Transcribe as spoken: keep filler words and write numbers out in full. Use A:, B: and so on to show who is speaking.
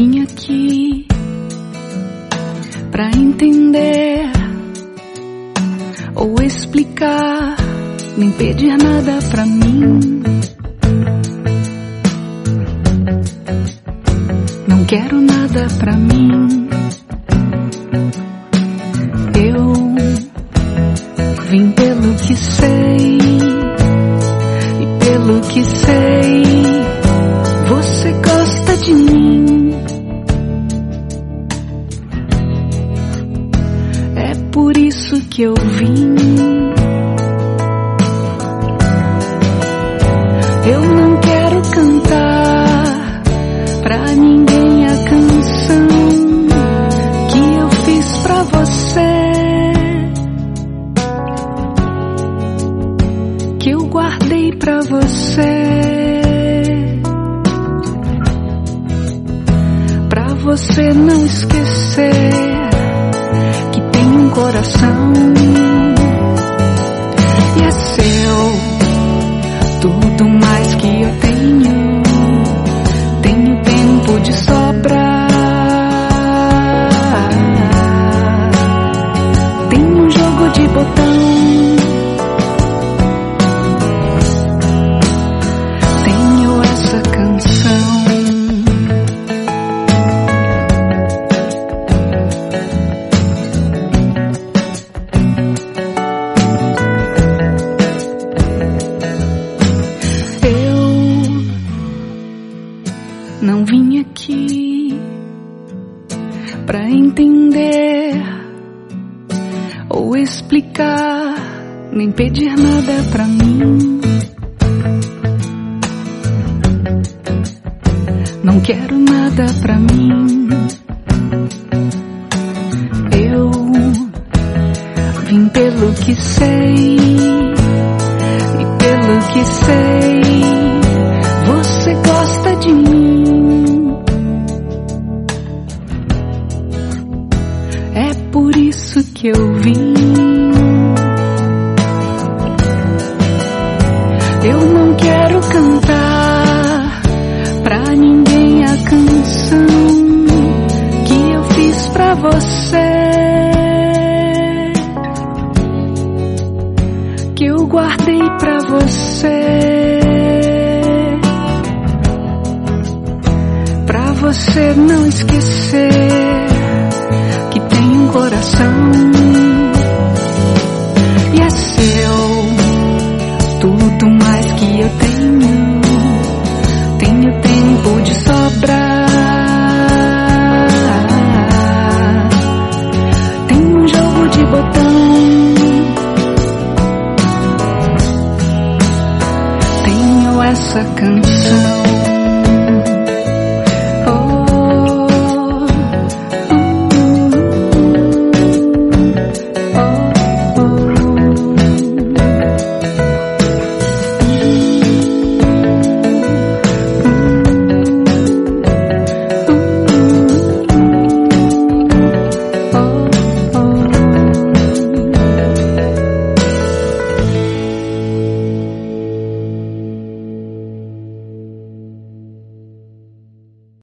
A: vim aqui pra entender ou explicar, nem pedir nada pra mim. Não quero nada pra mim. Eu vim pelo que sei, e pelo que sei, você gosta de mim. É por isso que eu vim. Eu não quero cantar pra ninguém a canção que eu fiz pra você, que eu guardei pra você, pra você não esquecer que tem um coração e é seu tudo mais que eu tenho. Tenho tempo de sobra, tenho um jogo de botão, tenho essa canção. Não vim aqui pra entender ou explicar, nem pedir nada pra mim. Não quero nada pra mim. Eu vim pelo que sei, e pelo que sei, você gosta de mim. É por isso que eu vim. Eu não quero cantar pra ninguém a canção que eu fiz pra você, que eu guardei pra você, pra você não esquecer que tem um coração e é seu tudo mais que eu tenho. Tenho tempo de sobra, tenho um jogo de botão, tenho essa canção.